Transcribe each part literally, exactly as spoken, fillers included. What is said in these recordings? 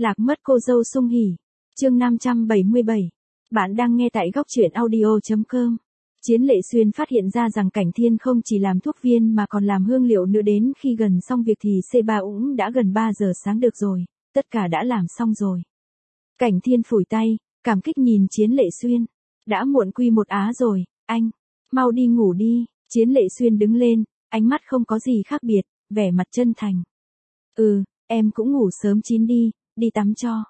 Lạc mất cô dâu sung hỉ. Chương năm trăm bảy mươi bảy. Bạn đang nghe tại góc truyện audio chấm com. Chiến Lệ Xuyên phát hiện ra rằng Cảnh Thiên không chỉ làm thuốc viên mà còn làm hương liệu nữa, đến khi gần xong việc thì xê ba cũng đã gần ba giờ sáng được rồi, tất cả đã làm xong rồi. Cảnh Thiên phủi tay, cảm kích nhìn Chiến Lệ Xuyên. Đã muộn quy một á rồi, anh. Mau đi ngủ đi. Chiến Lệ Xuyên đứng lên, ánh mắt không có gì khác biệt, vẻ mặt chân thành. Ừ, em cũng ngủ sớm chín đi, đi tắm cho.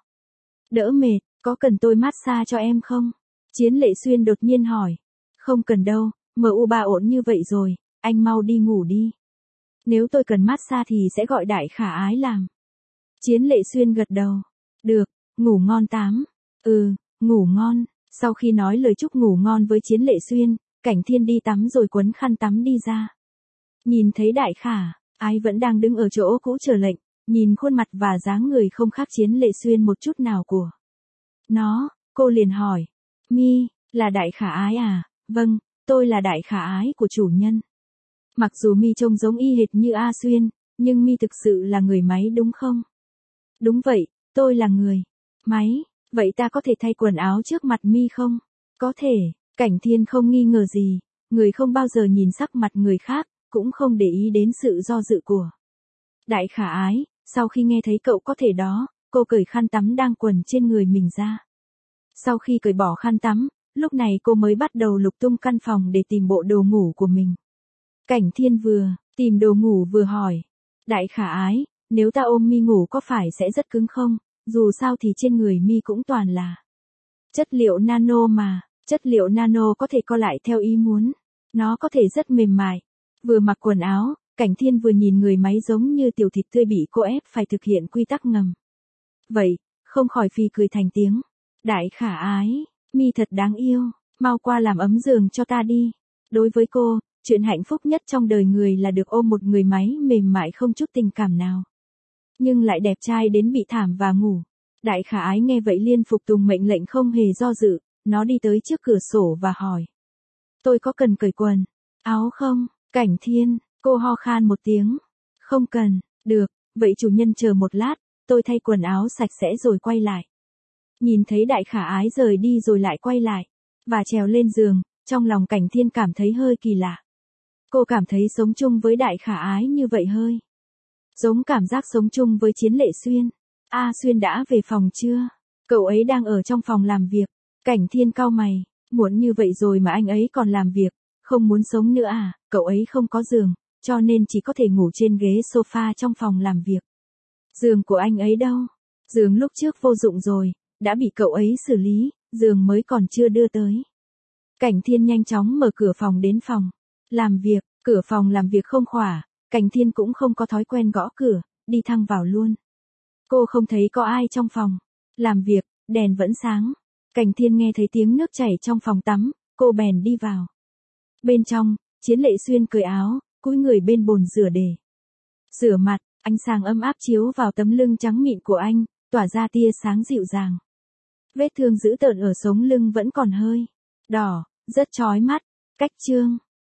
Đỡ mệt, có cần tôi massage cho em không? Chiến Lệ Xuyên đột nhiên hỏi. Không cần đâu, em u ba ổn như vậy rồi, anh mau đi ngủ đi. Nếu tôi cần massage thì sẽ gọi Đại Khả Ái làm. Chiến Lệ Xuyên gật đầu. Được, ngủ ngon tám. Ừ, ngủ ngon. Sau khi nói lời chúc ngủ ngon với Chiến Lệ Xuyên, Cảnh Thiên đi tắm rồi quấn khăn tắm đi ra. Nhìn thấy Đại Khả Ái vẫn đang đứng ở chỗ cũ chờ lệnh, nhìn khuôn mặt và dáng người không khác Chiến Lệ Xuyên một chút nào của nó, cô liền hỏi. Mi, là Đại Khả Ái à? Vâng, tôi là Đại Khả Ái của chủ nhân. Mặc dù Mi trông giống y hệt như A Xuyên, nhưng Mi thực sự là người máy đúng không? Đúng vậy, tôi là người máy. Vậy ta có thể thay quần áo trước mặt Mi không? Có thể. Cảnh Thiên không nghi ngờ gì, người không bao giờ nhìn sắc mặt người khác, cũng không để ý đến sự do dự của Đại Khả Ái. Sau khi nghe thấy cậu có thể đó, cô cởi khăn tắm đang quần trên người mình ra. Sau khi cởi bỏ khăn tắm, lúc này cô mới bắt đầu lục tung căn phòng để tìm bộ đồ ngủ của mình. Cảnh Thiên vừa tìm đồ ngủ vừa hỏi. Đại Khả Ái, nếu ta ôm Mi ngủ có phải sẽ rất cứng không? Dù sao thì trên người Mi cũng toàn là chất liệu nano mà. Chất liệu nano có thể co lại theo ý muốn. Nó có thể rất mềm mại. Vừa mặc quần áo, Cảnh Thiên vừa nhìn người máy giống như tiểu thịt tươi bị cô ép phải thực hiện quy tắc ngầm. Vậy, không khỏi phì cười thành tiếng. Đại Khả Ái, Mi thật đáng yêu, mau qua làm ấm giường cho ta đi. Đối với cô, chuyện hạnh phúc nhất trong đời người là được ôm một người máy mềm mại không chút tình cảm nào, nhưng lại đẹp trai đến bị thảm và ngủ. Đại Khả Ái nghe vậy liên phục tùng mệnh lệnh không hề do dự, nó đi tới trước cửa sổ và hỏi. Tôi có cần cởi quần áo không? Cảnh Thiên, cô ho khan một tiếng. Không cần, được, vậy chủ nhân chờ một lát, tôi thay quần áo sạch sẽ rồi quay lại. Nhìn thấy Đại Khả Ái rời đi rồi lại quay lại, và trèo lên giường, trong lòng Cảnh Thiên cảm thấy hơi kỳ lạ. Cô cảm thấy sống chung với Đại Khả Ái như vậy hơi giống cảm giác sống chung với Chiến Lệ Xuyên. A Xuyên đã về phòng chưa? Cậu ấy đang ở trong phòng làm việc. Cảnh Thiên cau mày, muộn như vậy rồi mà anh ấy còn làm việc, không muốn sống nữa à? Cậu ấy không có giường, cho nên chỉ có thể ngủ trên ghế sofa trong phòng làm việc. Giường của anh ấy đâu? Giường lúc trước vô dụng rồi, đã bị cậu ấy xử lý, giường mới còn chưa đưa tới. Cảnh Thiên nhanh chóng mở cửa phòng đến phòng làm việc, cửa phòng làm việc không khóa, Cảnh Thiên cũng không có thói quen gõ cửa, đi thẳng vào luôn. Cô không thấy có ai trong phòng làm việc, đèn vẫn sáng. Cảnh Thiên nghe thấy tiếng nước chảy trong phòng tắm, cô bèn đi vào. Bên trong, Chiến Lệ Xuyên cởi áo, cúi người bên bồn rửa để rửa mặt, ánh sáng ấm áp chiếu vào tấm lưng trắng mịn của anh, tỏa ra tia sáng dịu dàng. Vết thương dữ tợn ở sống lưng vẫn còn hơi đỏ, rất chói mắt. Cách chương